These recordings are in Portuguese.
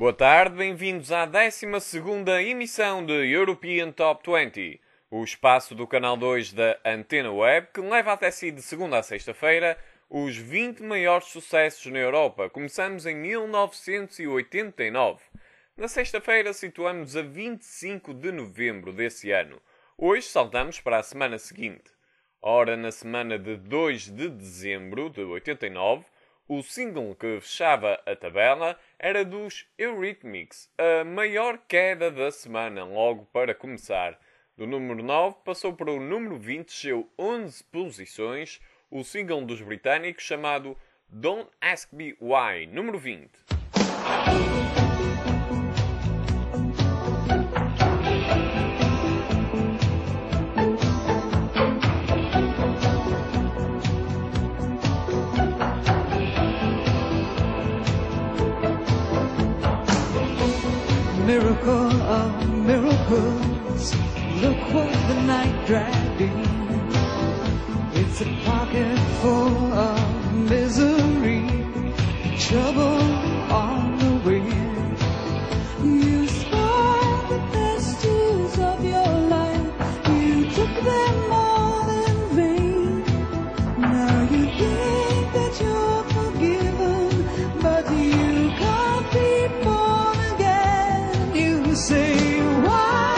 Boa tarde, bem-vindos à 12ª emissão de European Top 20, o espaço do canal 2 da Antena Web que leva até si de segunda a sexta-feira os 20 maiores sucessos na Europa. Começamos em 1989. Na sexta-feira situamos a 25 de novembro desse ano. Hoje saltamos para a semana seguinte. Ora, na semana de 2 de dezembro de 89, o single que fechava a tabela era dos Eurythmics, a maior queda da semana, logo para começar. Do número 9 passou para o número 20, desceu 11 posições, o single dos britânicos chamado Don't Ask Me Why, número 20. Miracle of miracles, look what the night dragged in. It's a pocket full of misery, trouble on the wind. You spoiled the best years of your life, you took them all in vain. Now you think that you're forgiven, but you can't be born again. You say why?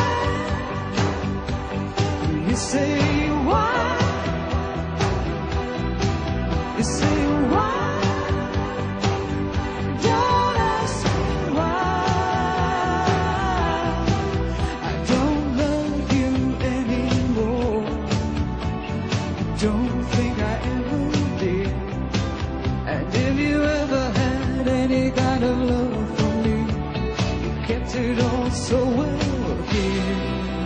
You say why? You say why? Don't ask me why. I don't love you anymore. Don't think I ever did. And if you ever had any kind of love for me, you kept it all so well hid.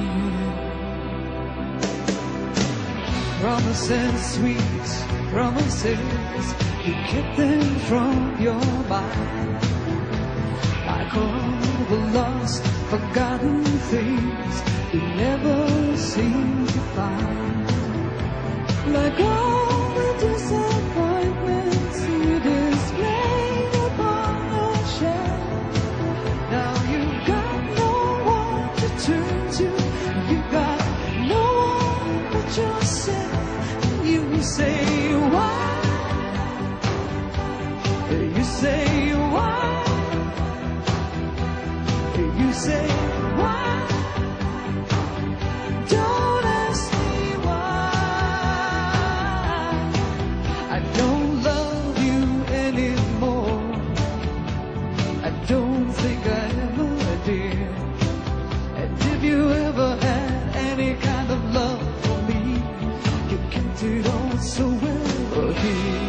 Promises, sweet promises, you kept them from your mind. Like all the lost, forgotten things you never seem to find. Like all the disappointments you displayed upon your shelf. Now you've got no one to turn to, you've got no one but yourself. You say why? You say why? You say why? Don't ask me why. I don't love you anymore. I don't think I ever did. And if you ever had any kind of love for me, you kept it all so well hid.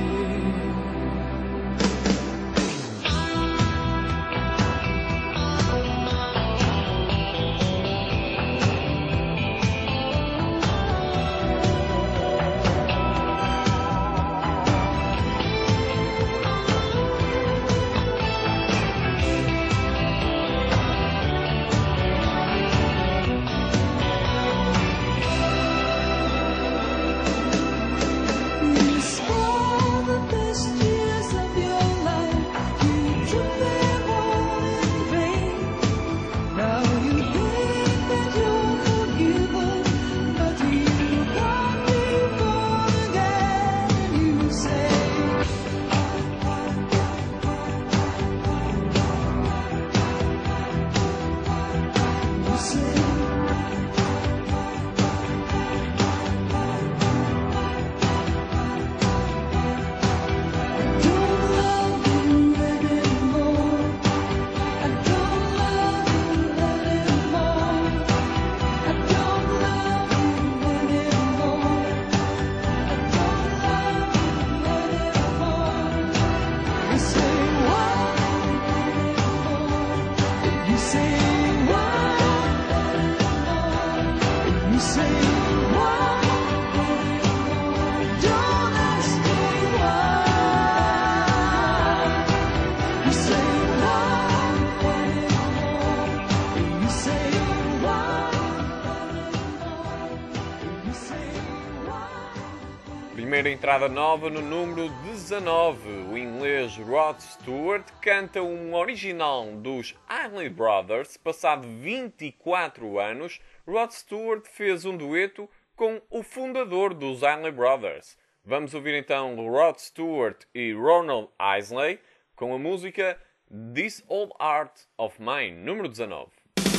You spoiled the best years of your life, you took them all in vain. Now you think that you're forgiven, but you can't be born again. You say, you say, don't love you anymore. I don't love you anymore. I don't love you anymore. I don't love you anymore. You say why? You say why? You say why? Don't ask me why. You say why? You say why? You say why? primeira entrada nova no número 19. O inglês Rod Stewart canta um original dos Isley Brothers. Passado 24 anos, Rod Stewart fez um dueto com o fundador dos Isley Brothers. Vamos ouvir então Rod Stewart e Ronald Isley com a música This Old Heart of Mine, número 19.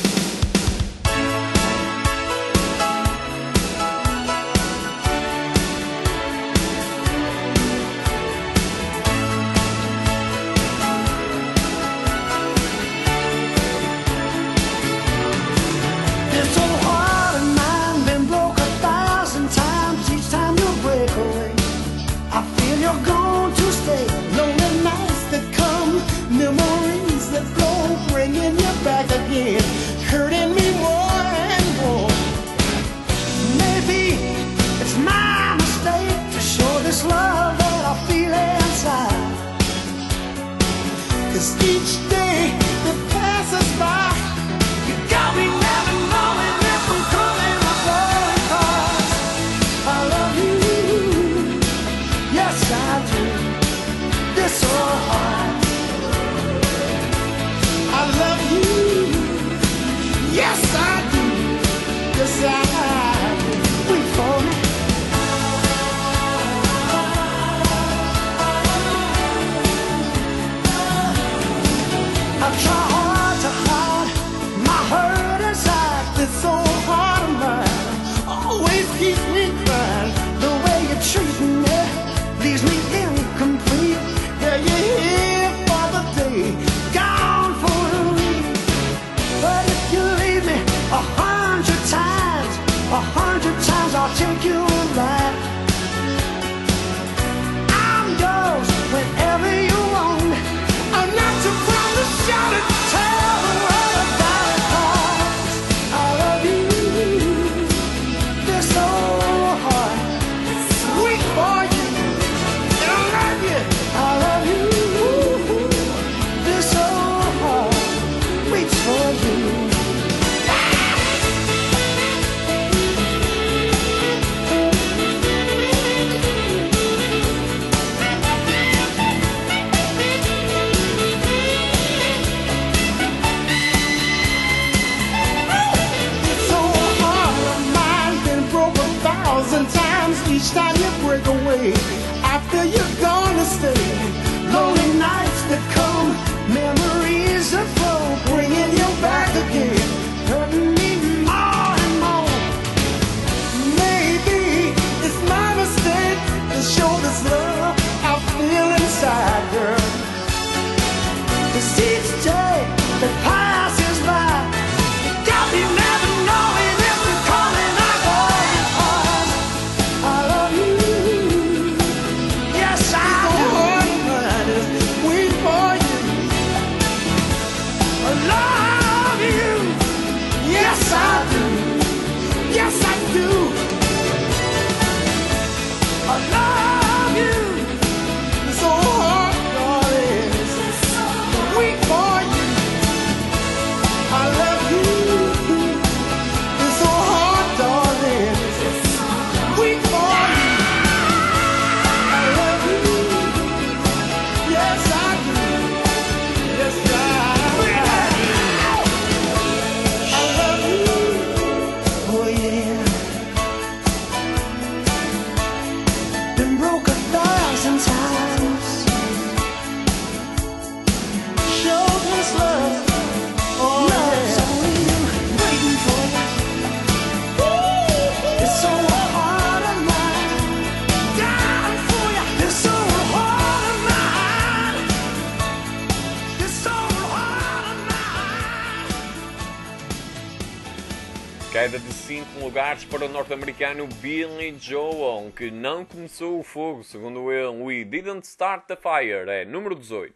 Hurting me more and more. Maybe it's my mistake to show this love that I feel inside. 'Cause each day that passes by, you got me never knowing if I'm coming or going. 'Cause I love you, yes I do. This so hard. I love you. Yes, I do. Yes, I do. Wait for me. I try hard to hide my hurt inside. This old heart of mine always keeps me crying. The way you treat me leaves me incomplete. Yeah, you're here for the day, gone for the week. But if you leave me 100 times, 100 times I'll take you back. I'm yours whenever you want me. I'm not too proud to shout it, tell the world about it. 'Cause I love you, this whole heart, sweet for you. And I love you, I love you, this whole heart waits for you. Each time you break away, after you're gonna stay, lonely nights that come, memories that flow, bringing you back again, hurting me more and more. Maybe it's my mistake to show this love I feel inside, girl. 'Cause each day that passes by, you got me never knowing if you're coming or going. I love you, yes I do. Wait for you. I love you, yes I do. Yes I do. I love you. It's so hard, darling. Wait for you. I love you. It's so hard, darling. Wait for you. I love you. Yes, I do. Yes, I love you. Oh, yeah. Been broke 1,000 times. Showed this love. Oh, love's only you, waiting for you. It's so hard of mine, down for you. It's so hard of mine. It's so hard of mine. Queda de 5 lugares para o norte-americano Billy Joel, que não começou o fogo, segundo ele. We Didn't Start the Fire, é número 18.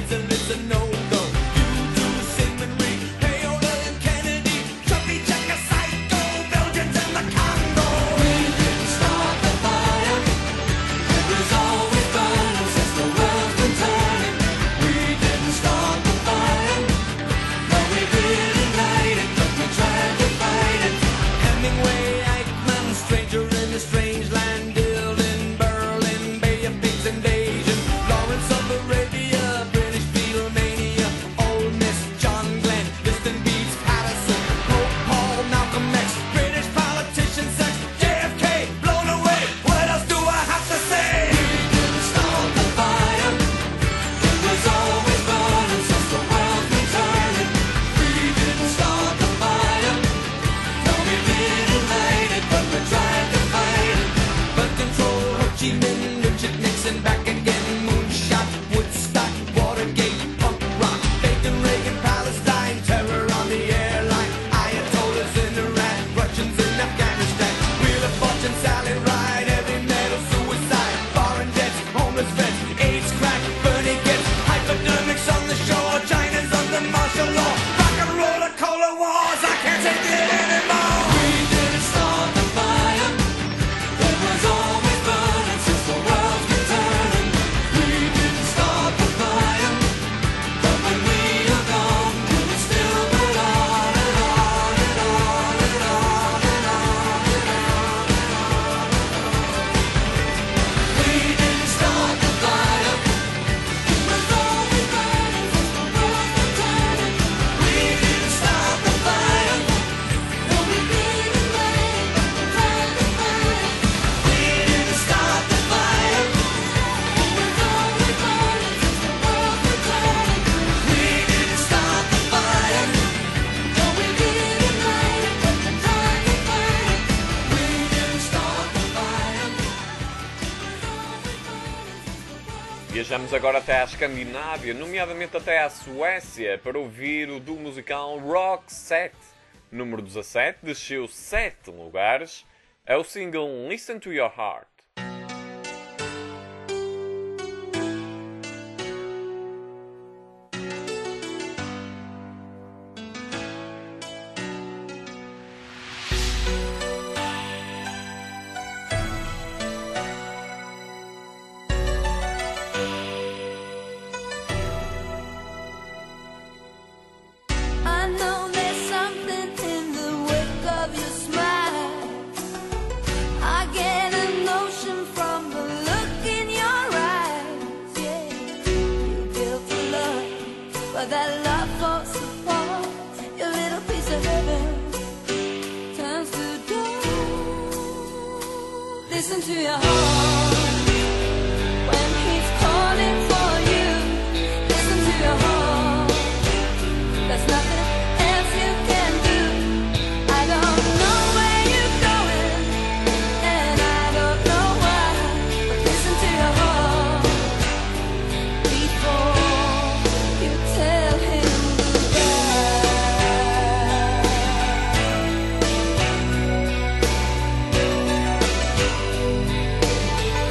Viajamos agora até à Escandinávia, nomeadamente até à Suécia, para ouvir o duo musical Roxette. Número 17, desceu 7 lugares. É o single Listen to Your Heart. I know there's something in the wake of your smile. I get a notion from the look in your eyes. Yeah, you built a love, but that love falls apart. Your little piece of heaven turns to dust. Listen to your heart when he's calling for you. Listen to your heart. There's nothing else you can do. I don't know where you're going, and I don't know why. But listen to your heart before you tell him goodbye.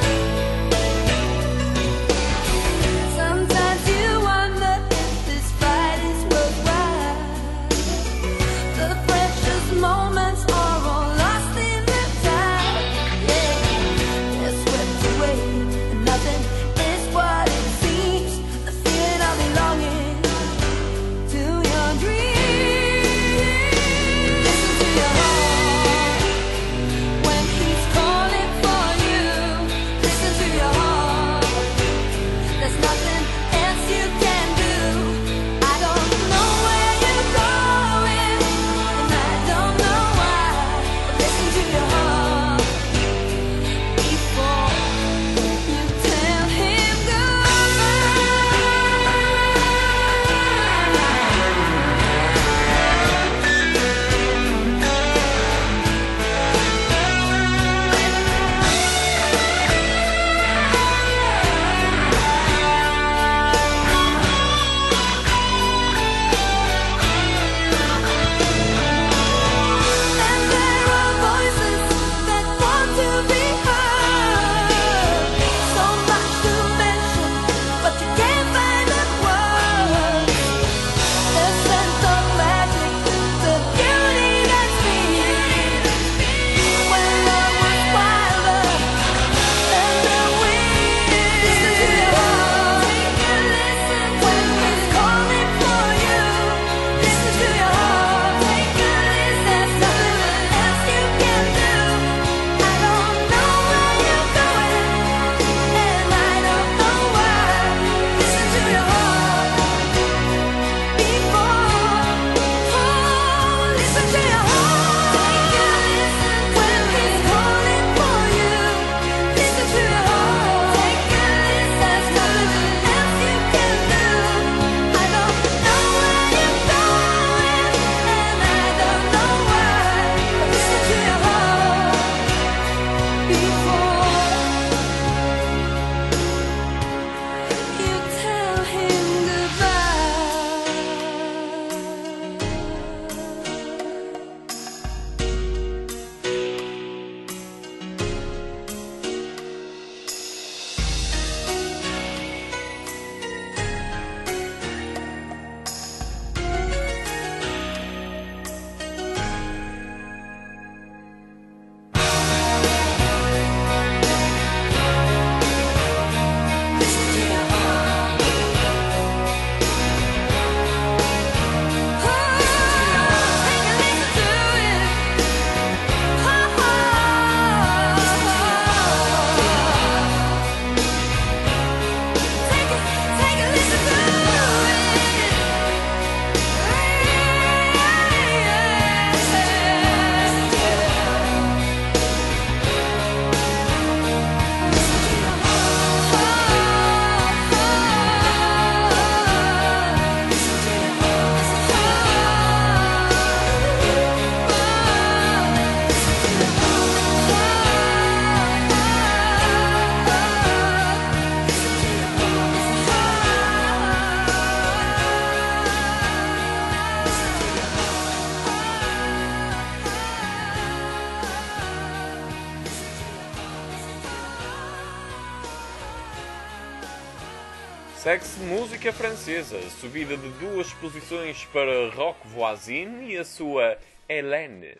Segue-se música francesa, subida de 2 posições para Roch Voisine e a sua Hélène.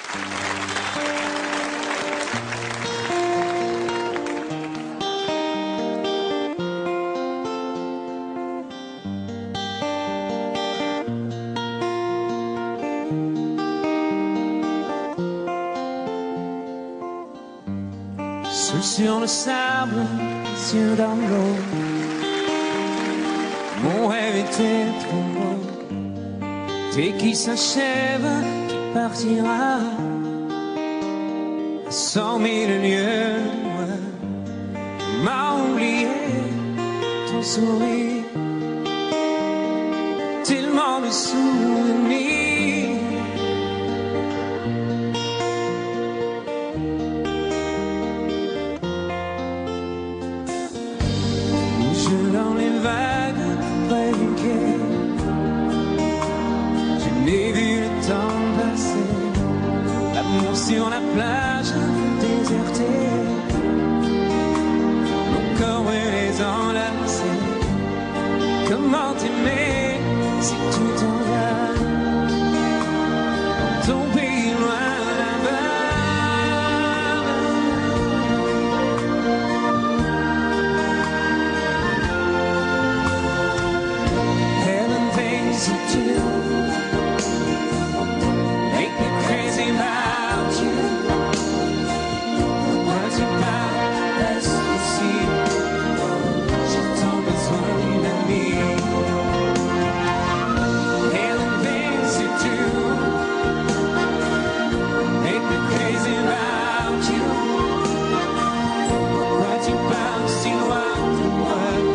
Seul sur le sable, les yeux dans l'eau. Mon rêve était trop beau. Dès qu'il s'achève, tu partiras à 100 000 lieues. M'a oublié ton sourire, tellement de souvenirs. Dans les vagues près du quai, je n'ai vu le temps passer. L'amour sur la plage désertée, mon corps brûlé enlacé. Comment t'aimer si tu t'en vas dans ton pays loin là-bas? To make me crazy about you. Words about ecstasy. She told me something to me. Hailing things to do. Make me crazy about you. Words about see what the word.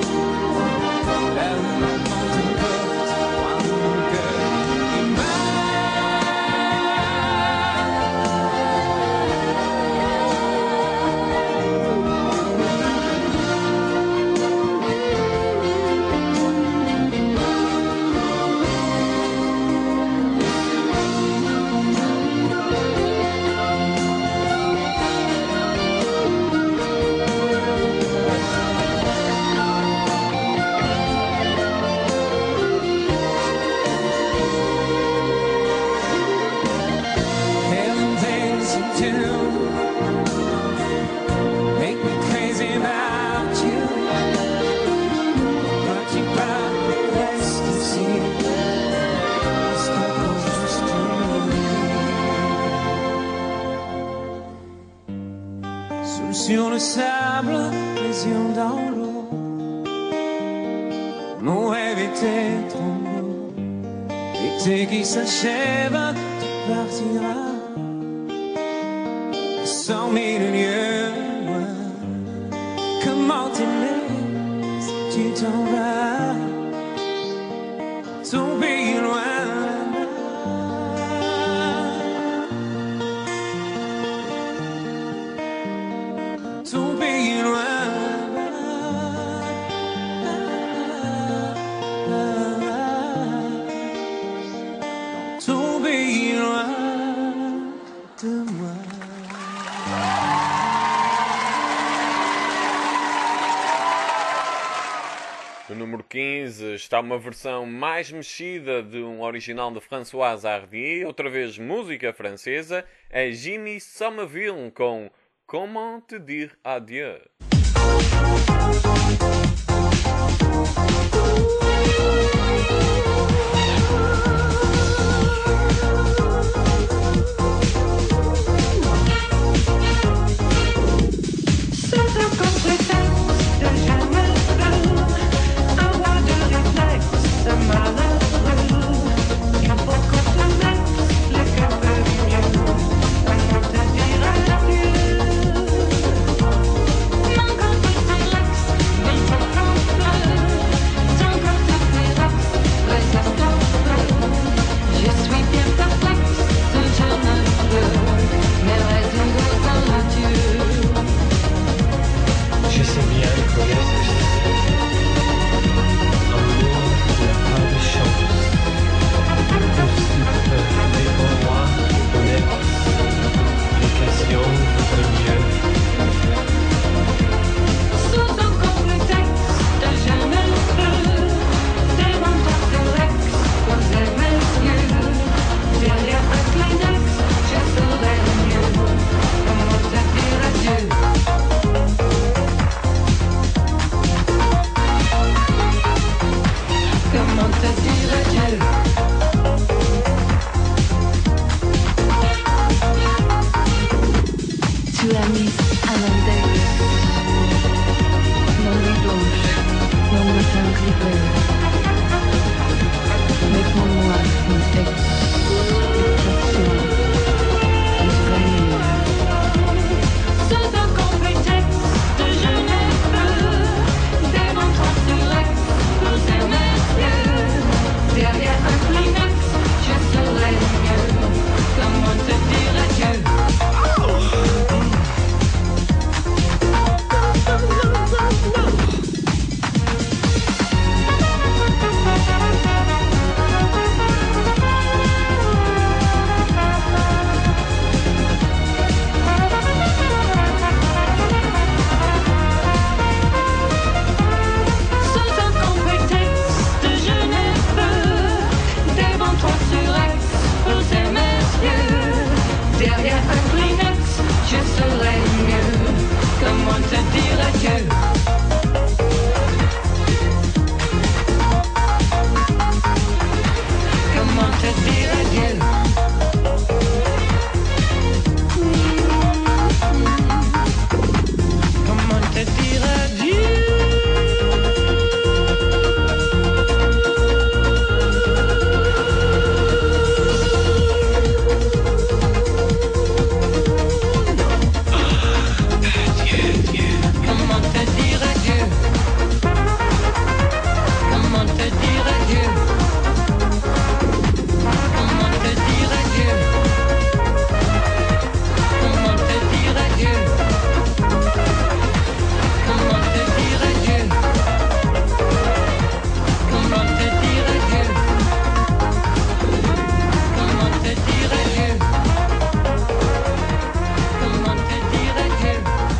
Sur le sable, les yeux dans l'eau. Mon rêve était trop beau. L'été qui s'achève, tu partiras 100 000 lieues loin. Comment t'aimer si tu t'en vas ton pays loin? Ton pays loin, ton pays loin de moi. No número 15 está uma versão mais mexida de um original de Françoise Hardy, outra vez música francesa, é Jimmy Somerville com Comment te dire adieu. Mon corps relax, dire adieu. Tu as mis à l'intérieur nos nuits blanches, nos matins gris. Mais pour moi, une expression vraie. Sous un complexe de Genève, devant toi sur l'ex, nous aimons mieux. Derrière un Kleenex, je serai mieux. Comment te dire adieu? Sous un complexe de Genève, devant toi sur l'ex, vous aimez mieux. Derrière un Kleenex, je serai mieux. Comment te dire adieu? Comment te dire adieu? Comment te dire adieu? Comment te dire adieu? Comment te dire adieu? Comment te dire adieu? Comment te dire adieu? Comment te dire adieu? Comment te dire adieu? Comment te dire adieu? Comment te dire adieu?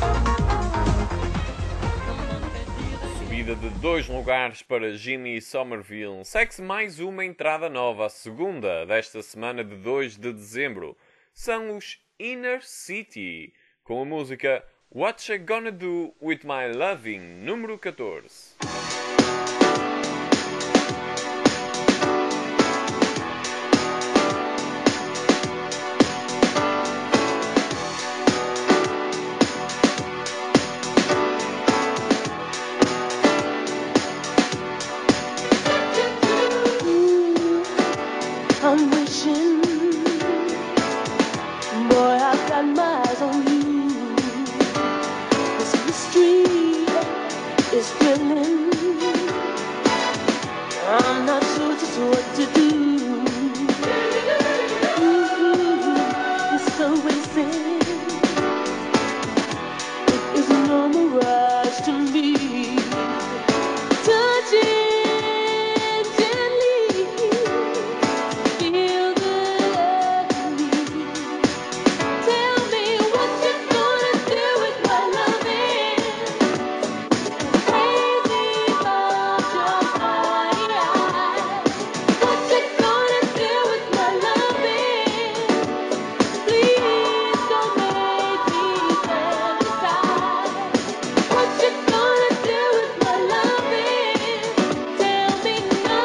Subida de 2 lugares para Jimmy Somerville. Segue-se mais uma entrada nova, a segunda desta semana de 2 de dezembro. São os Inner City, com a música What You Gonna Do With My Loving, número 14. I'm wishing, boy, I've got my eyes on you. This mystery is thrilling. I'm not sure just what to do. It's so wasted. It is no mirage to me. Touching gently. Feel good to me. Tell me what you're gonna do with my loving. Crazy about your eyes. What you gonna do with my loving? Please don't make me fantasize. What you gonna do with my loving? Tell me no.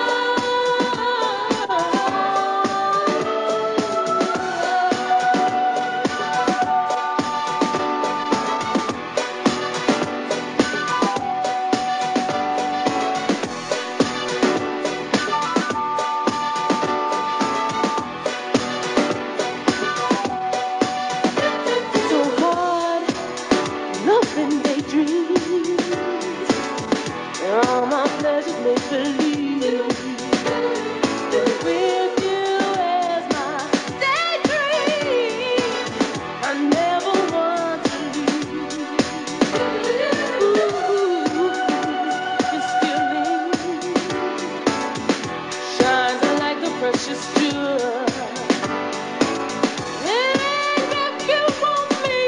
So hard, nothing daydreams. All my pleasures make believe. With you as my daydream, I never want to leave. Ooh, this feeling shines like the precious jewel. And if you want me,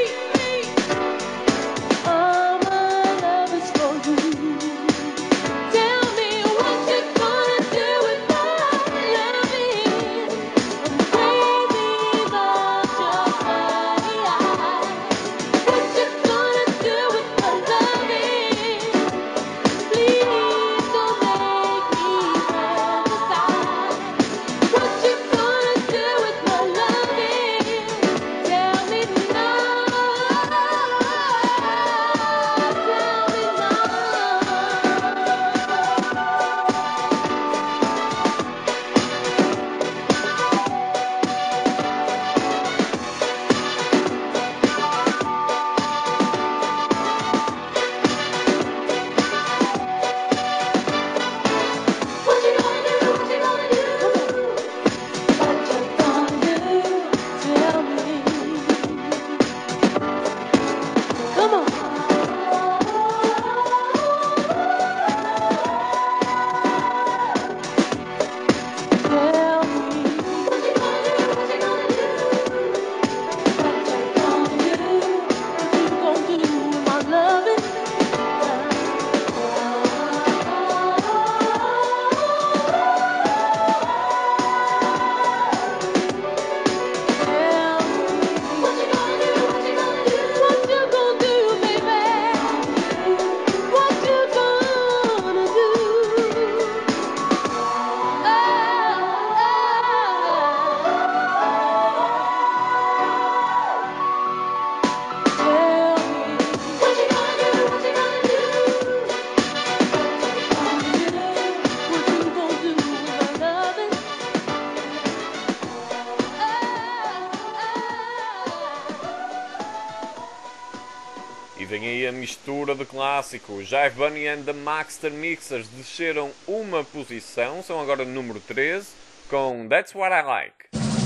all my love is for you. Tell me what you're gonna do with my loving. I'm crazy about your eyes. What you gonna do with my loving? Please don't make me fantasize. vem aí a mistura de clássicos. Jive Bunny and the Maxter Mixers desceram uma posição, são agora número 13, com That's What I Like.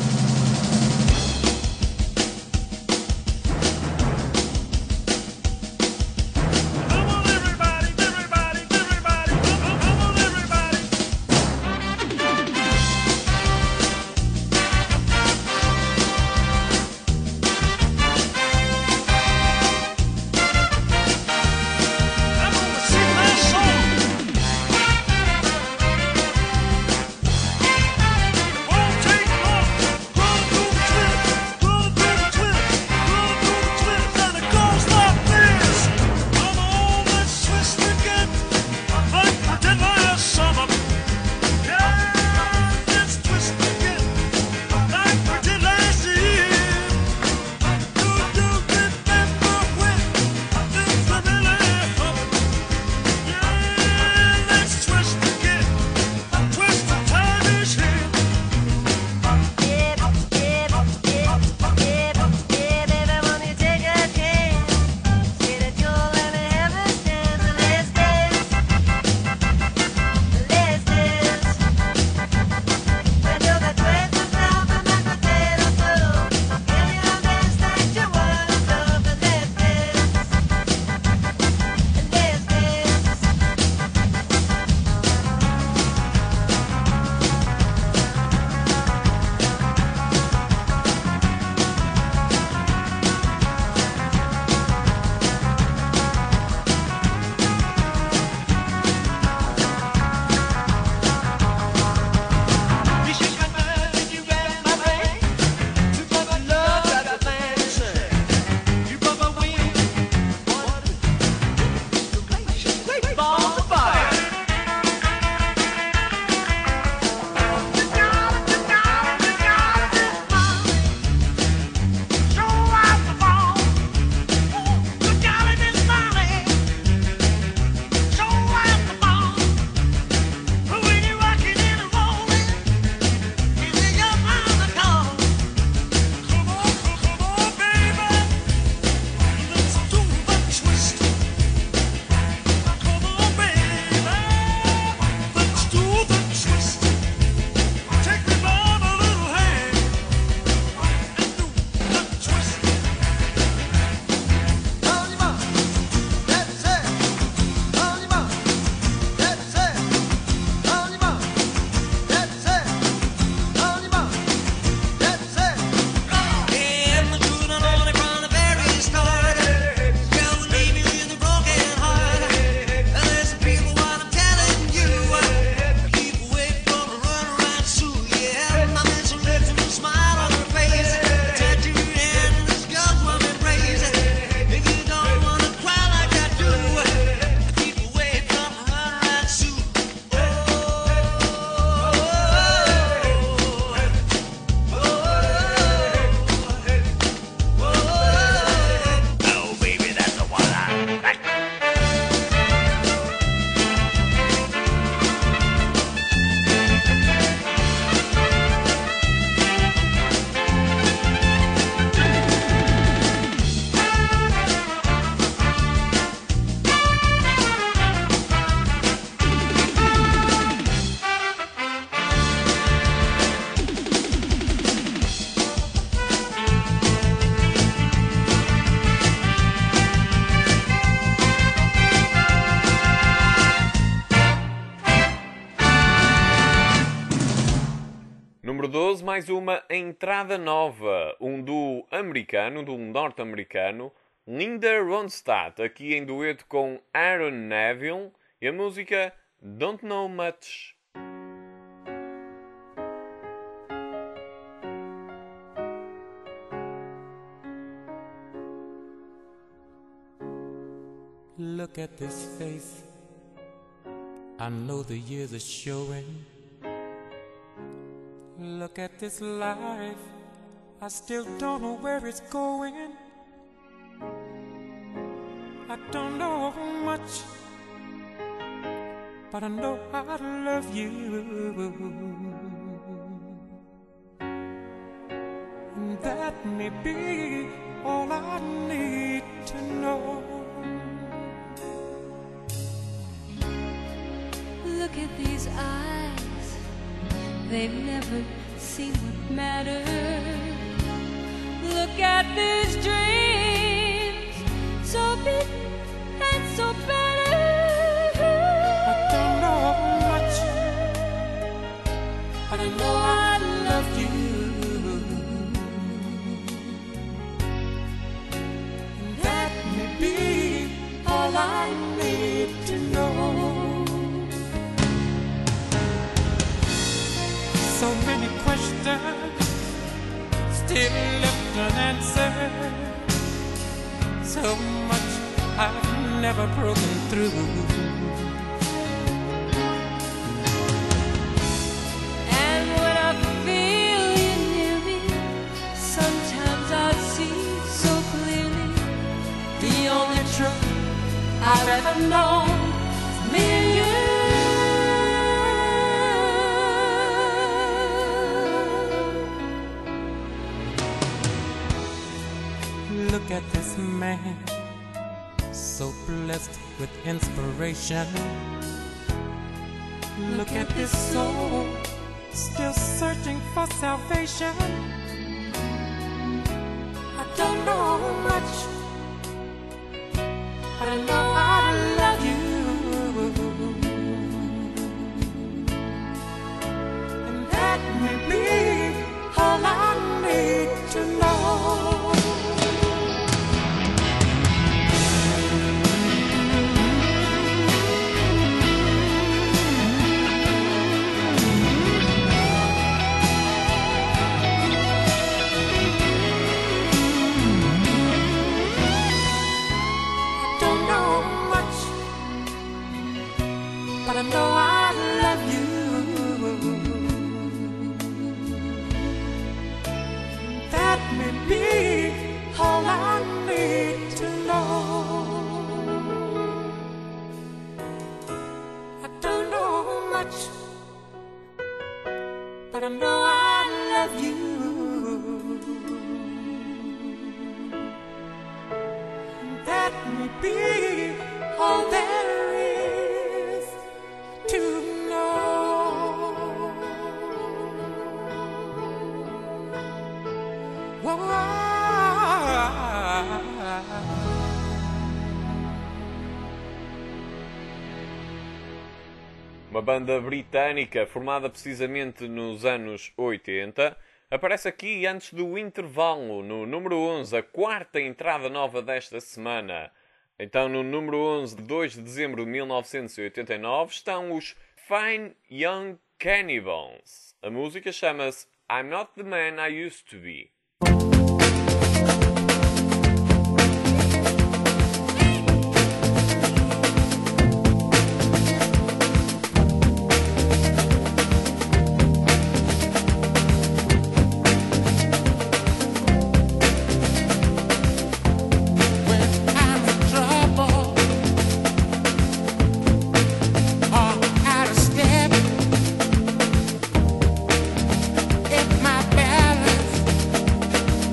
Número 12, mais uma entrada nova. Um duo americano, de um norte-americano, Linda Ronstadt, aqui em dueto com Aaron Neville, e a música Don't Know Much. Look at this face, I know the years are showing. Look at this life, I still don't know where it's going. I don't know much, but I know I love you. And that may be all I need to know. these eyes, they've never seen what matters. Look at these dreams, so big and so better. I don't know much, but I know I love you. And that may be all I need to know. So many questions still left unanswered. So much I've never broken through. And when I feel you near me, sometimes I see so clearly the only truth I've ever known is me and you. Look at this man, so blessed with inspiration. Look at this soul, still searching for salvation. I don't know much, but I know I love you. And that may be all I need to know. But I know I love you. That may be all I need to know. I don't know much, but I know I love you. That may be all there is to know. Whoa. Uma banda britânica formada precisamente nos anos 80 aparece aqui antes do intervalo, no número 11, a quarta entrada nova desta semana. Então, no número 11 de 2 de dezembro de 1989 estão os Fine Young Cannibals. A música chama-se I'm Not the Man I Used to Be. If my balance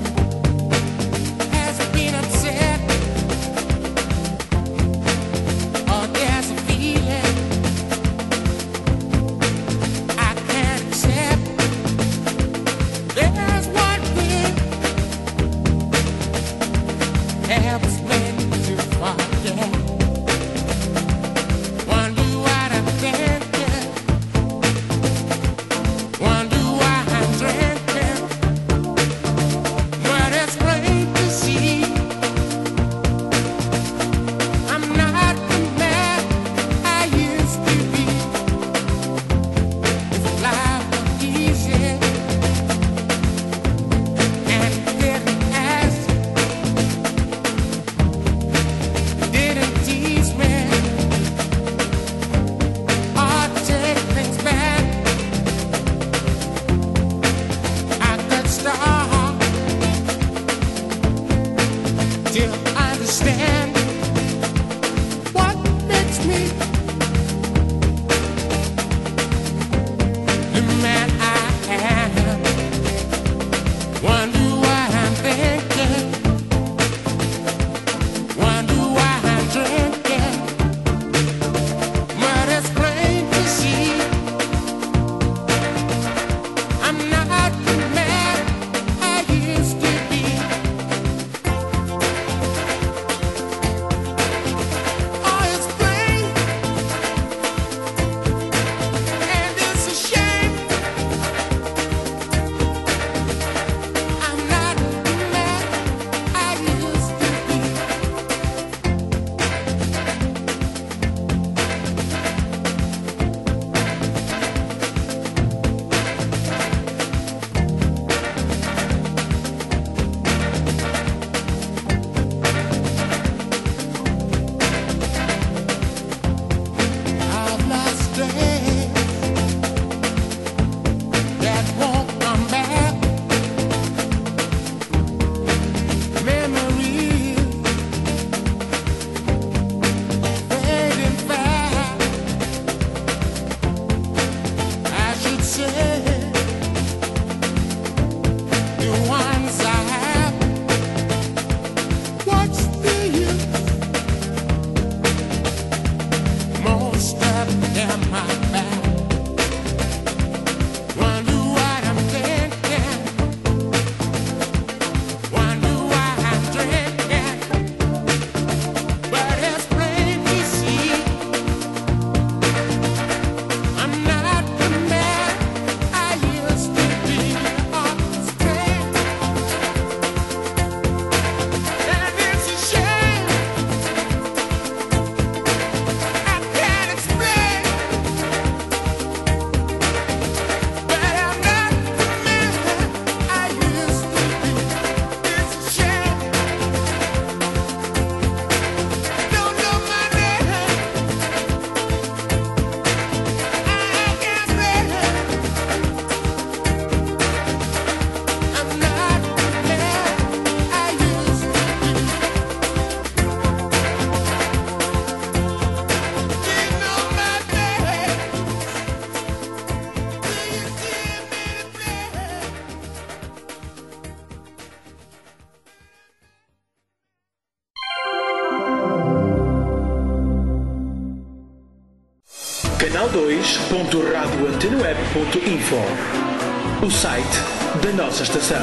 www.radioantenaweb.info, o site da nossa estação.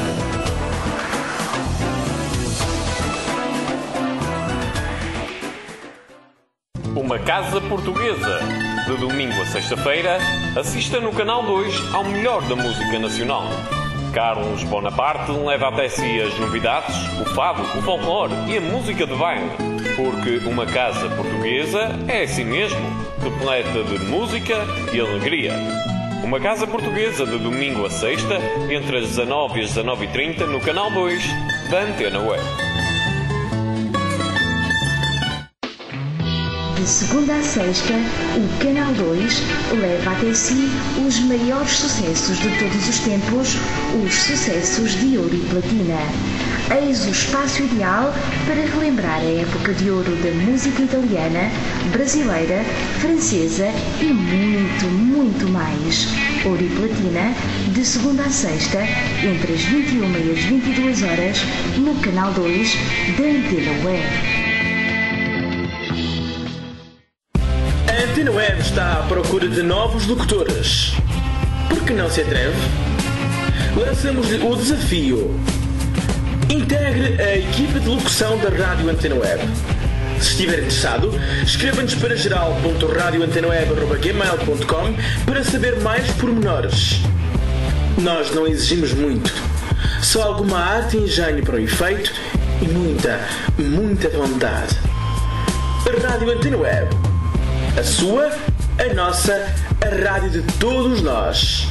Uma Casa Portuguesa. De domingo a sexta-feira, assista no Canal 2 ao melhor da música nacional. Carlos Bonaparte leva até si as novidades, o fado, o folclore e a música de baile. Porque uma casa portuguesa é assim mesmo, repleta de música e alegria. Uma Casa Portuguesa de domingo a sexta, entre as 19 e as 19h30 no Canal 2 da Antena Web. De segunda a sexta, o Canal 2 leva até si os maiores sucessos de todos os tempos, os sucessos de ouro e platina. Eis o espaço ideal para relembrar a época de ouro da música italiana, brasileira, francesa e muito, muito mais. Ouro e platina, de segunda a sexta, entre as 21 e as 22 horas, no Canal 2 da Antena Web. A Antena Web está à procura de novos locutores. Por que não se atreve? Lançamos-lhe o desafio. Integre a equipa de locução da Rádio Antena Web. Se estiver interessado, escreva-nos para geral.radioantenaweb@gmail.com para saber mais pormenores. Nós não exigimos muito. Só alguma arte e engenho para o efeito e muita, muita vontade. A Rádio Antena Web. A sua, a nossa, a rádio de todos nós.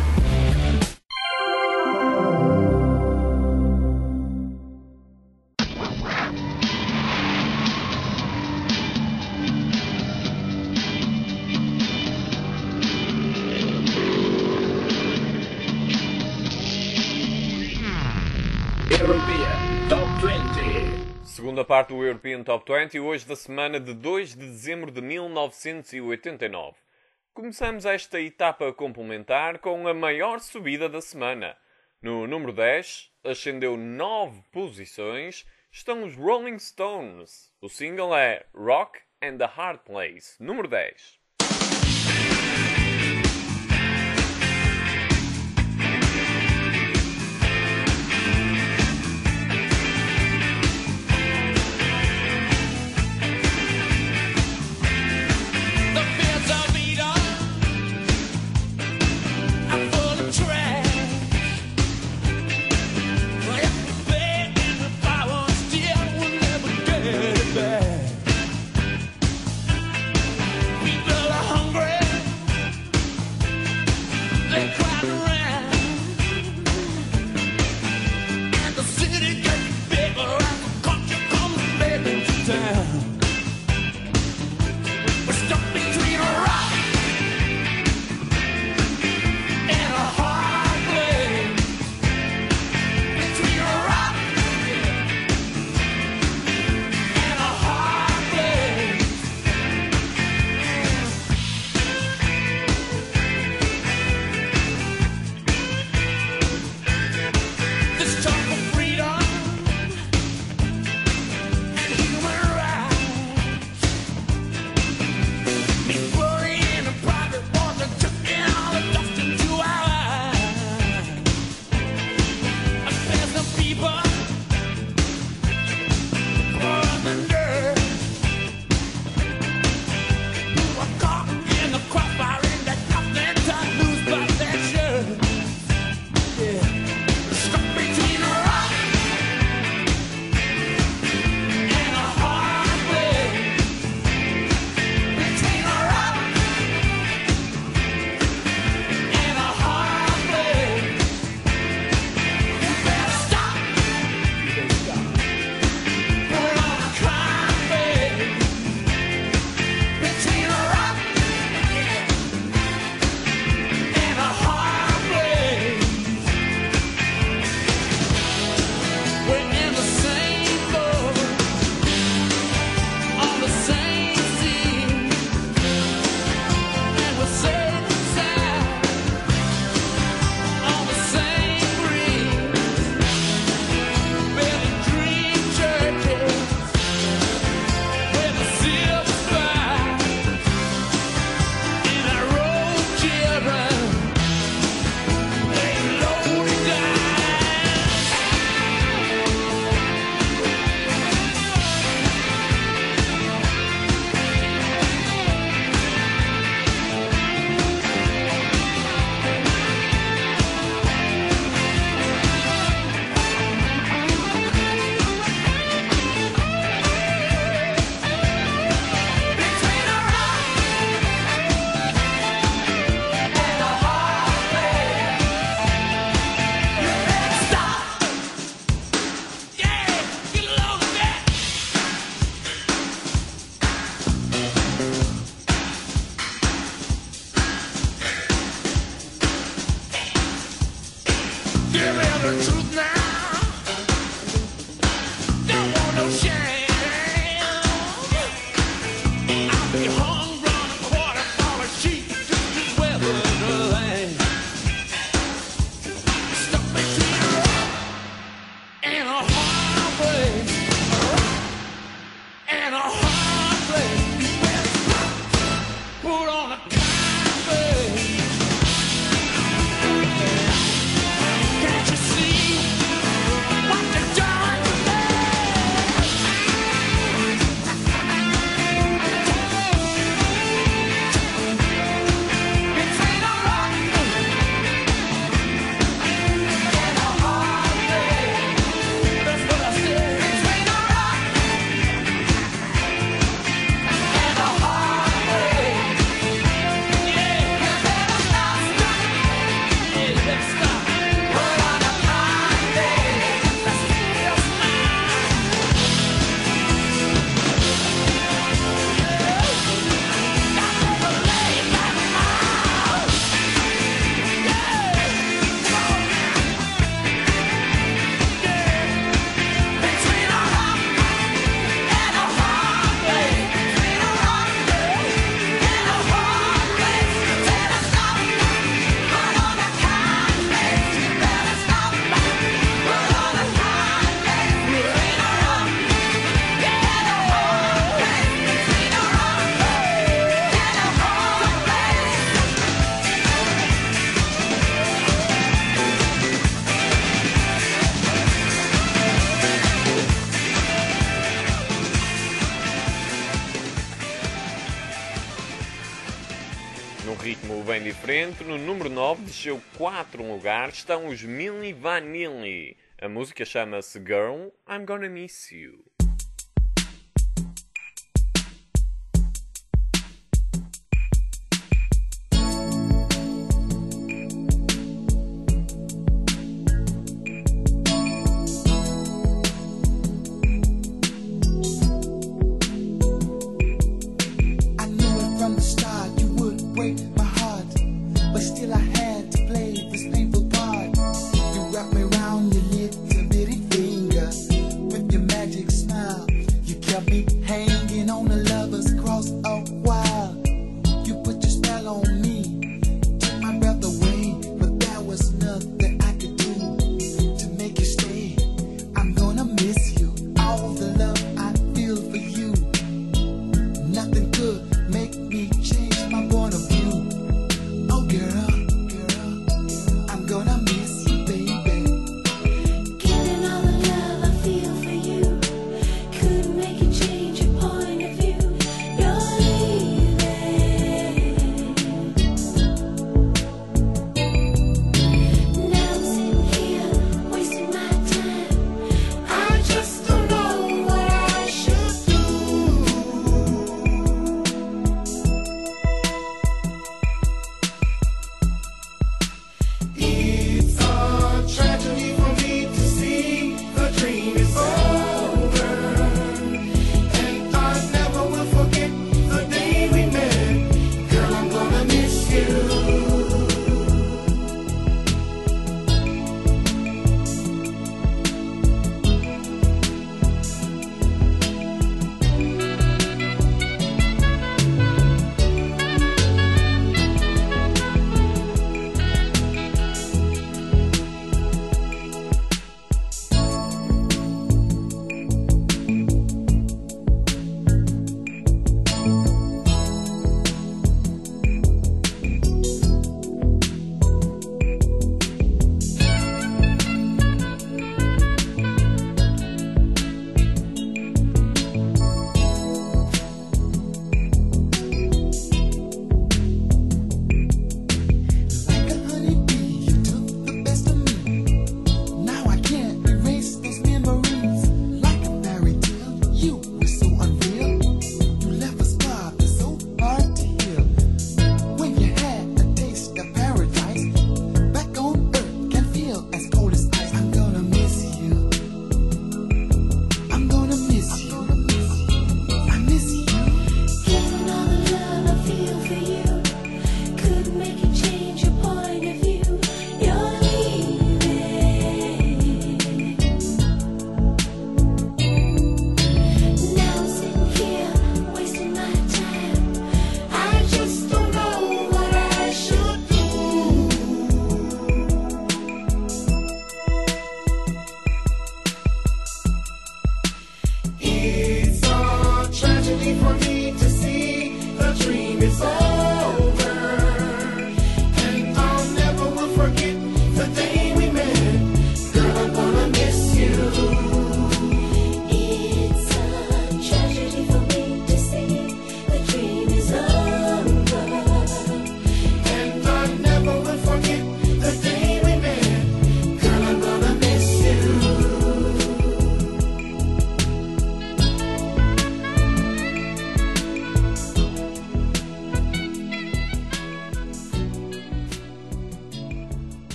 European Top 20. Segunda parte do European Top 20, hoje da semana de 2 de dezembro de 1989. Começamos esta etapa complementar com a maior subida da semana. No número 10, ascendeu 9 posições, estão os Rolling Stones. O single é Rock and the Hard Place, número 10. We Num ritmo bem diferente, no número 9 desceu 4 lugares, estão os Milli Vanilli. A música chama-se Girl, I'm Gonna Miss You. I knew it from the start, you would break my heart. But still I had to play this painful part. You wrapped me around your little bitty finger with your magic spell.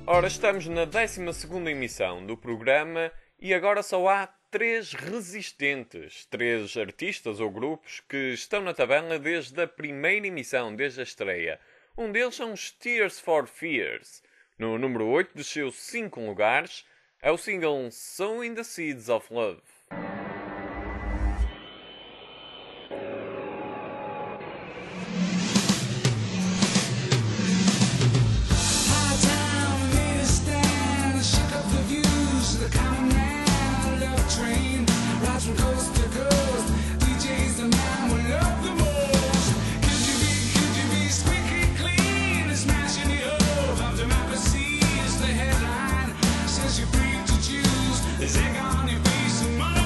Ora, estamos na 12ª emissão do programa e agora só há 3 resistentes, 3 artistas ou grupos que estão na tabela desde a primeira emissão, desde a estreia. Um deles são os Tears for Fears. No número 8 desceu 5 lugares, é o single Sowing the Seeds of Love. Is it gonna be some money?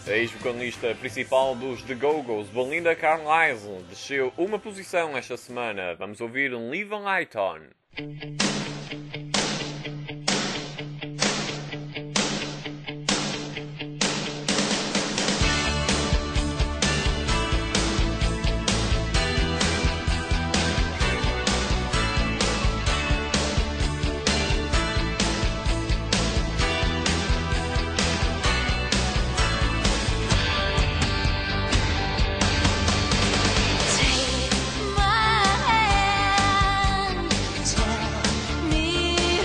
A ex-vocalista principal dos The Go-Go's, Belinda Carlisle, desceu uma posição esta semana. Vamos ouvir Leave a Light On. My hand, tell me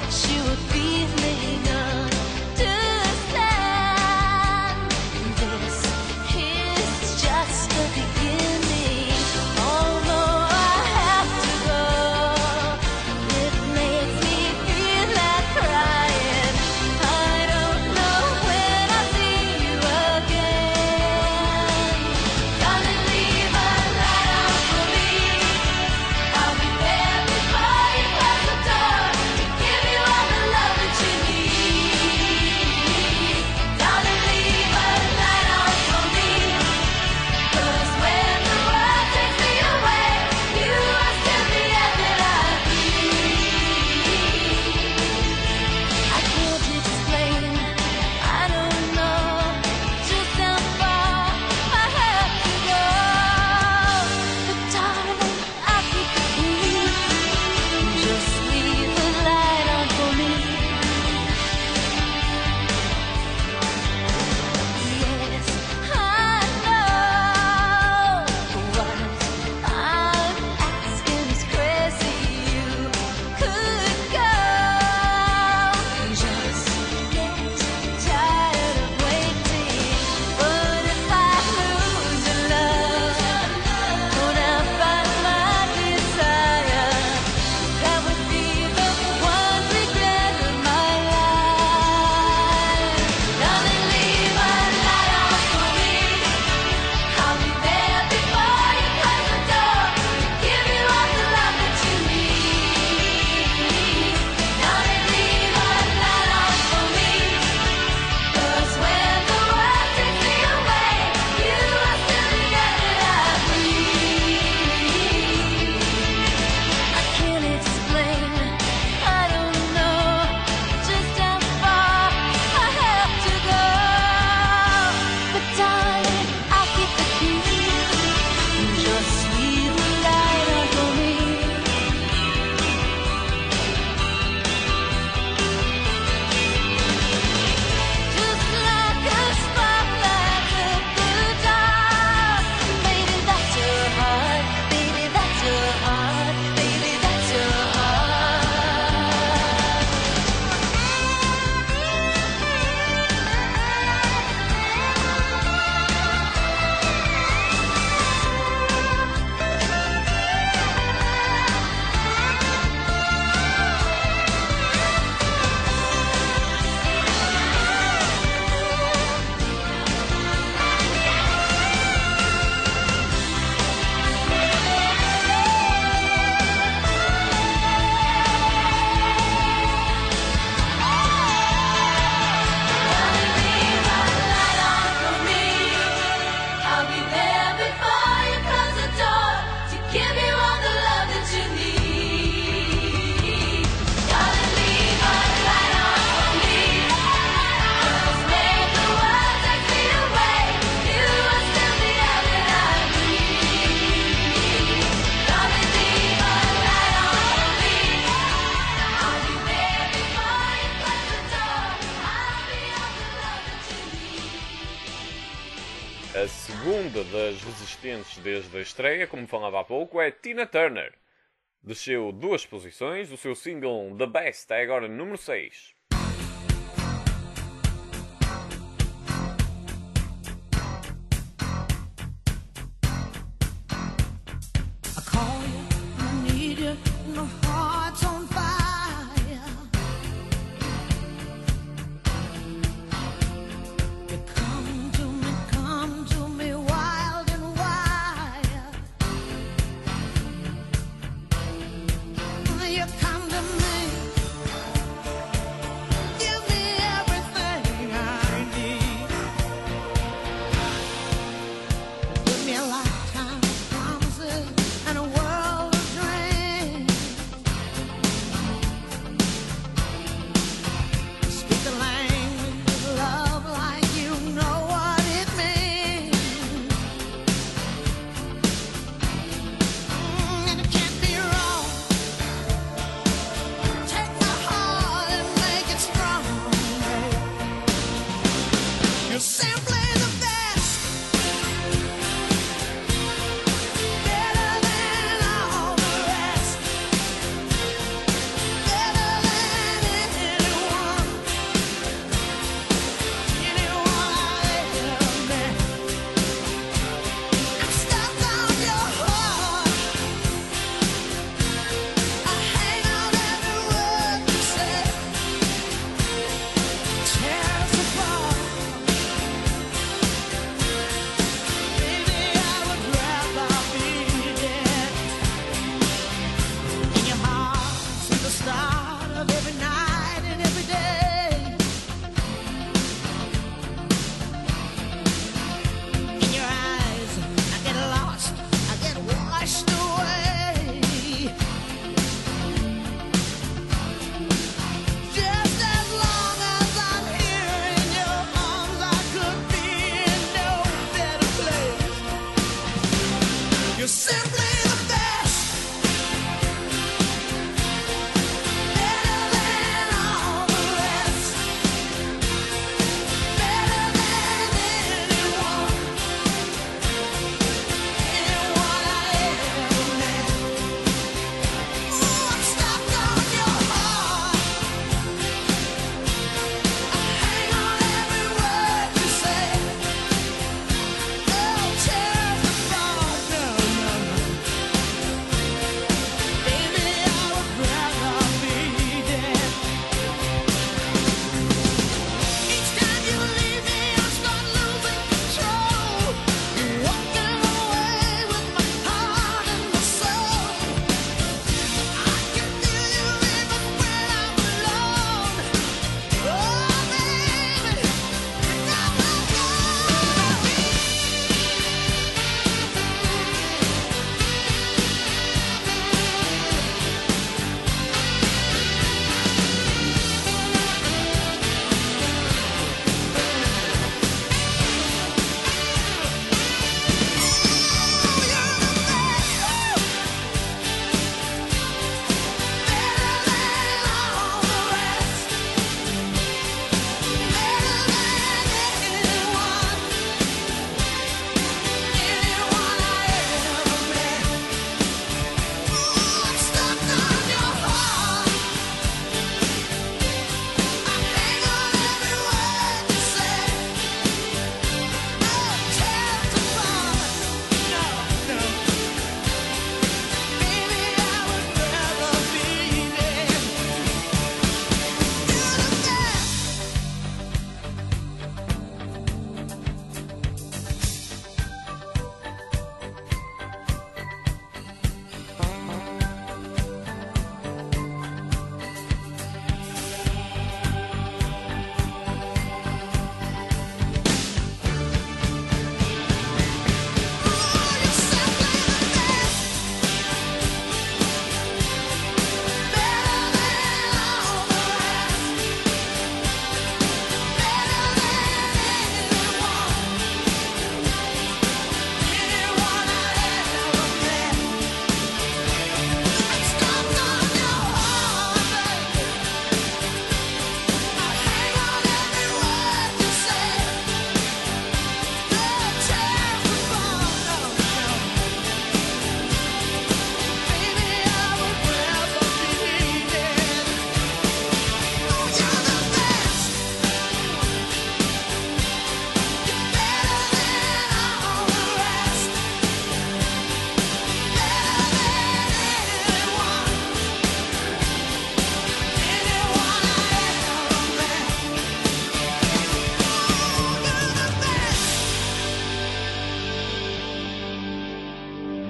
A segunda das resistentes desde a estreia, como falava há pouco, é Tina Turner. Desceu 2 posições, o seu single The Best é agora número 6. I call you, I need you, my heart's on fire. You come to me wild and wild. You come to me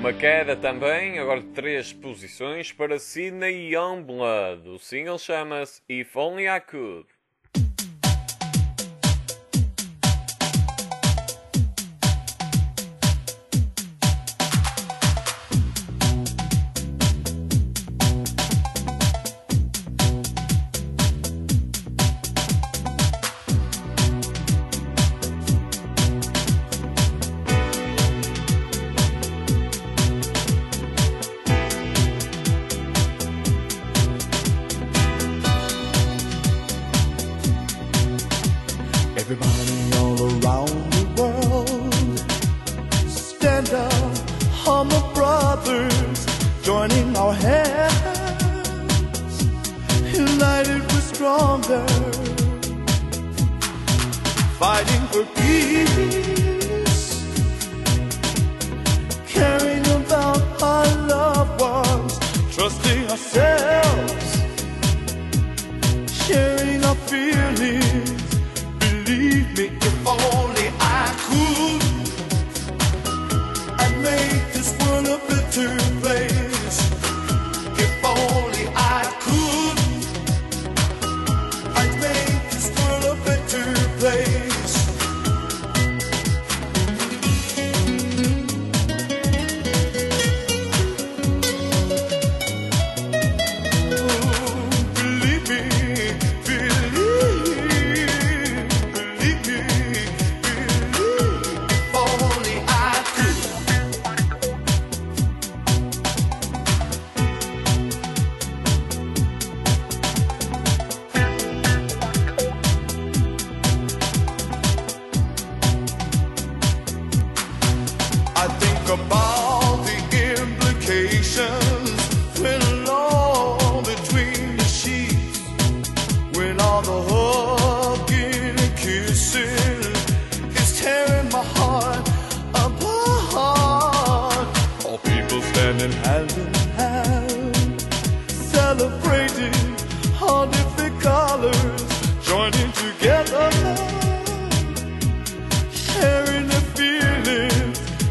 Uma queda também, agora de 3 posições, para Sydney Youngblood. O single chama-se If Only I Could. Everybody all around the world, stand up, Hummer brothers, joining our hands, united we're stronger, fighting for peace, caring about our loved ones, trusting ourselves, sharing our feelings. Believe me, if only I could, I'd make this world a better place. If only I could, I'd make this world a better place. Believe me, about the implications when alone between the sheets, when all the hugging and kissing is tearing my heart apart. All people standing hand in hand, celebrating all different colors, joining together, sharing their feelings.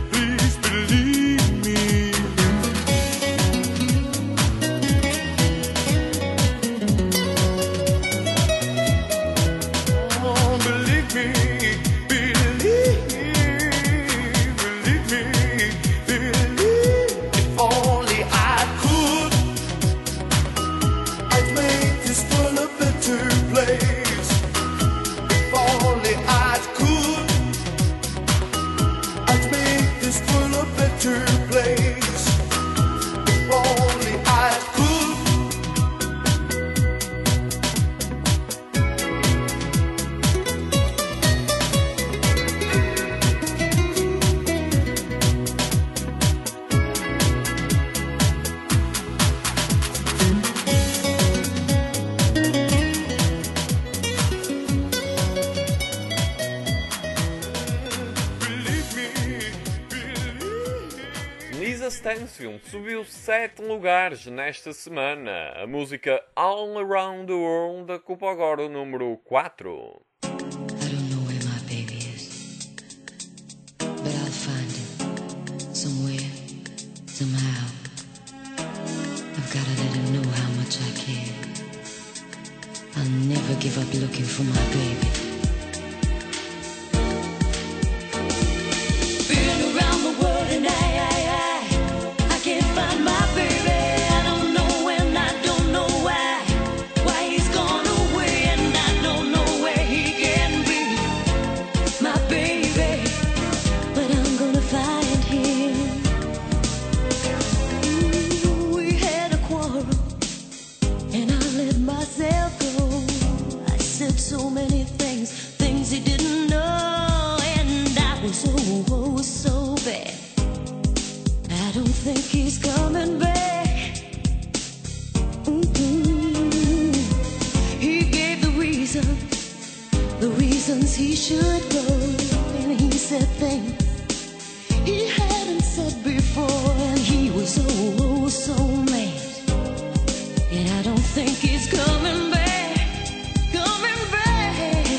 Lisa Stansfield subiu 7 lugares nesta semana. A música All Around the World ocupa agora o número 4. I don't know where my baby is, but I'll find him somewhere, somehow. I've gotta let him know how much I care. I'll never give up looking for my baby. Been around the world and I can't find my baby. I don't know when, I don't know why he's gone away, and I don't know where he can be, my baby. But I'm gonna find him. We had a quarrel, and I let myself go. I said so many things he didn't know, and I was so bad. I don't think he's coming back. He gave the reasons he should go, and he said things he hadn't said before, and he was so mad. And I don't think he's coming back, coming back.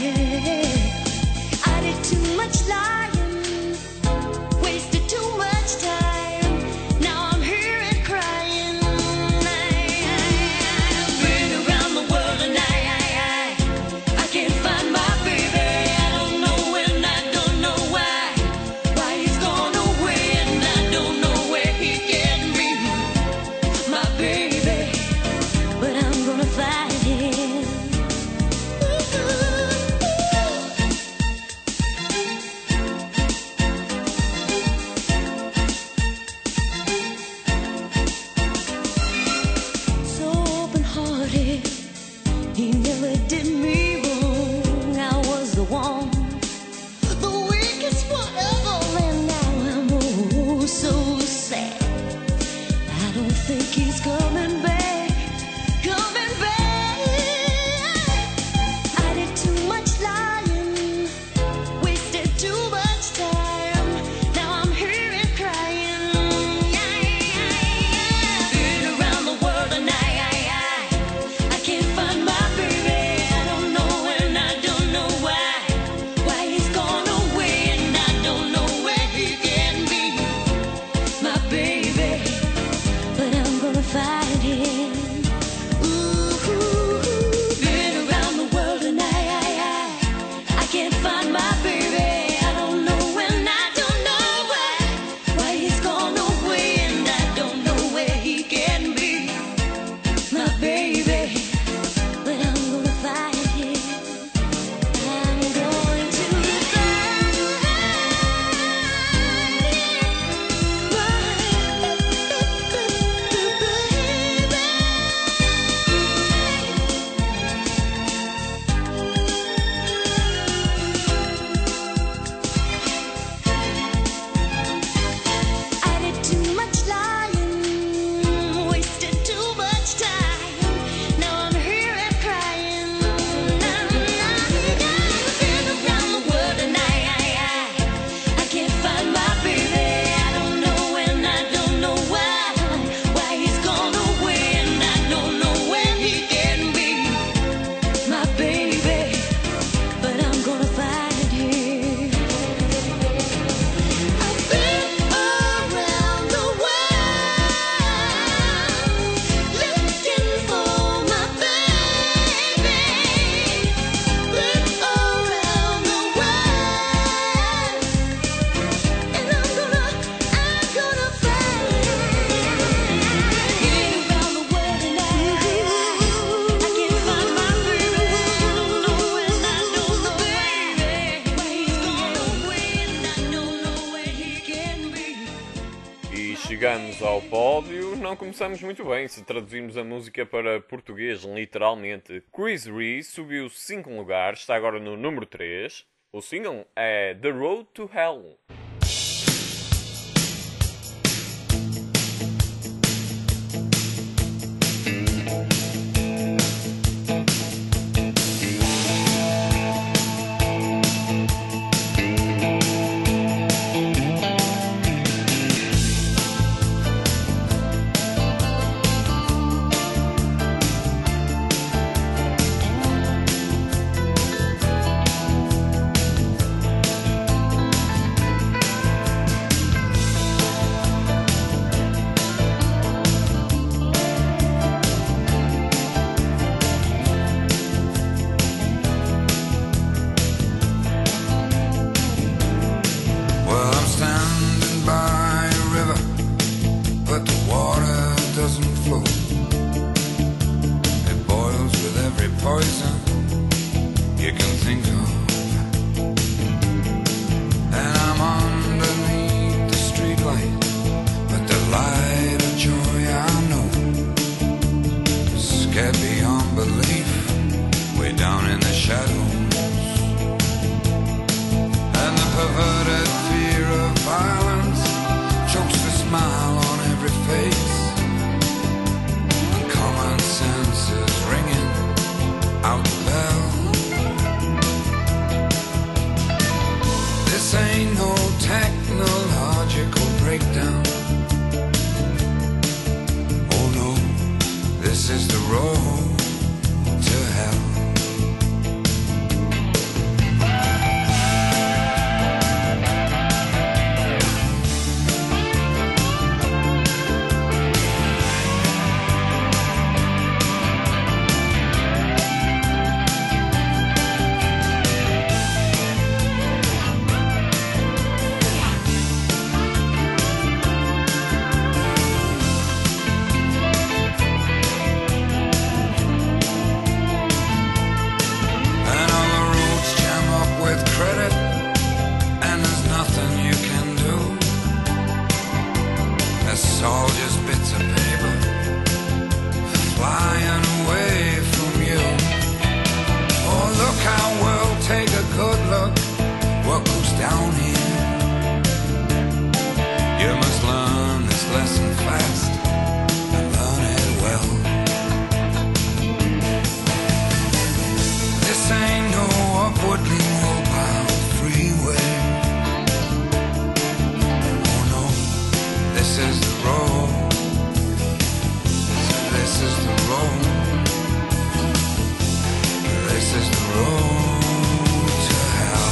pódio não começamos muito bem se traduzirmos a música para português literalmente. Chris Rea subiu 5 lugares, está agora no número 3. O single é The Road to Hell. Well, I'm standing by a river, but the water doesn't flow. It boils with every poison you can think of. And I'm underneath the streetlight, but the light of joy I know is scared beyond belief, way down in the shadows. And the perverted fear of violence chokes the smile on every face. And common sense is ringing out the bell. This ain't no technological breakdown. Oh no, this is the road to hell. And all the roads jam up with credit, and there's nothing you can do. It's all just bits of paper flying away from you. Oh, look how we'll take a good look what goes down here. You must learn this lesson fast and learn it well. This ain't no upwardly mobile freeway. Oh no, this is the road. This is the road. This is the road to hell.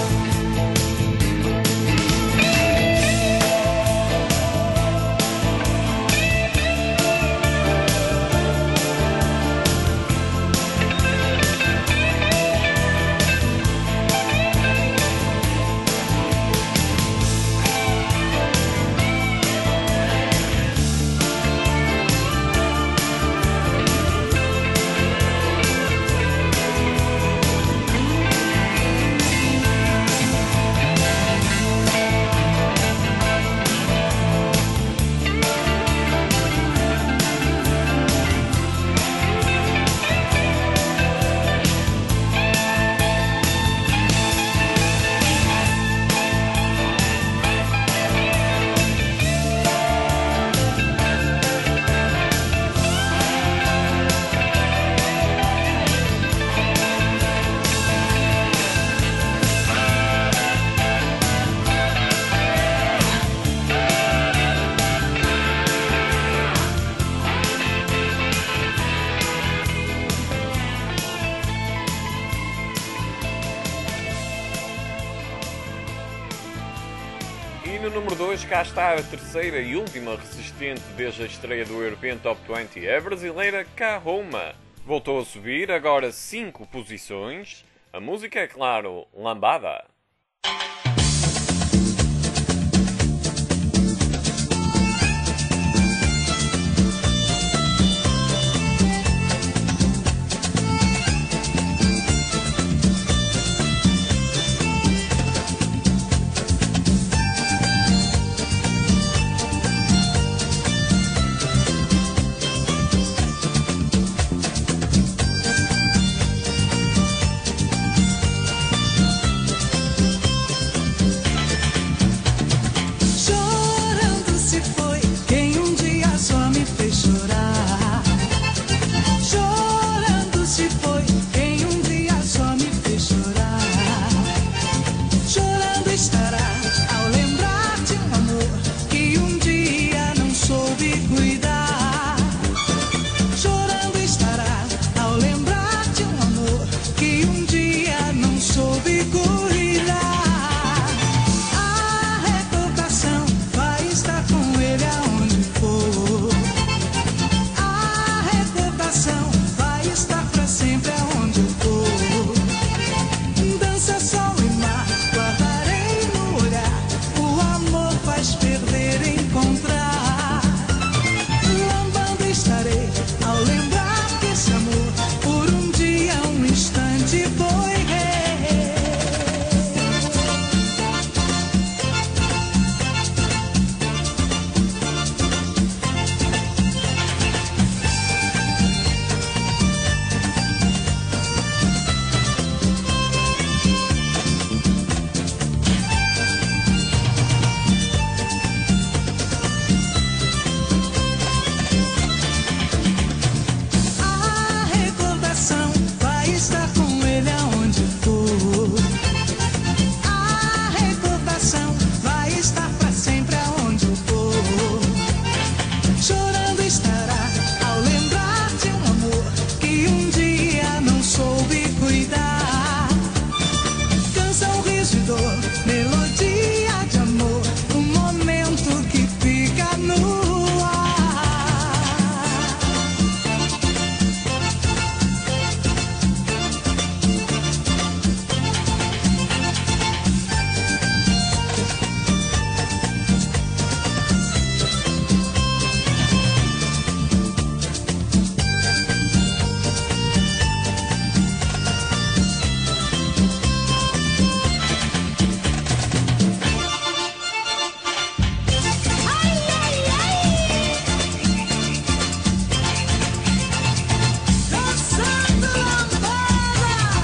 E no número 2 cá está a terceira e última resistente desde a estreia do European Top 20, a brasileira Kahoma. Voltou a subir, agora 5 posições. A música é, claro, Lambada. estar pra sempre aonde eu for. Dança, sol e mar, guardarei no olhar. O amor faz perder e encontrar. Lambando estarei ao lembrar que esse amor por um dia, um instante foi rei. A recordação vai estar com ele aonde for. A recordação vai estar pra sempre aonde eu for. Chorando estará ao lembrar de um amor que um dia não soube cuidar. Canção, riso e dor, melodia de amor, um momento que fica no ar. Dançando lambada.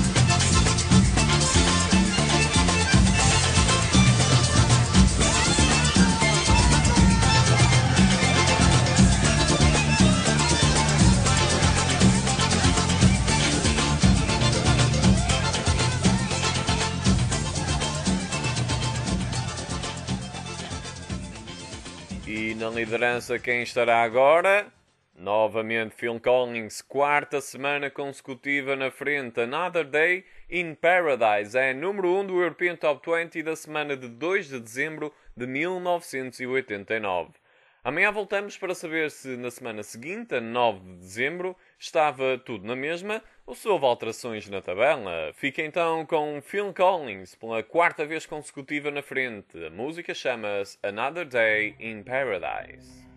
E na liderança quem estará agora? Novamente Phil Collins, quarta semana consecutiva na frente. Another Day in Paradise é número 1 do European Top 20 da semana de 2 de dezembro de 1989. Amanhã voltamos para saber se na semana seguinte, a 9 de dezembro, estava tudo na mesma ou se houve alterações na tabela. Fica então com Phil Collins pela quarta vez consecutiva na frente. A música chama-se Another Day in Paradise.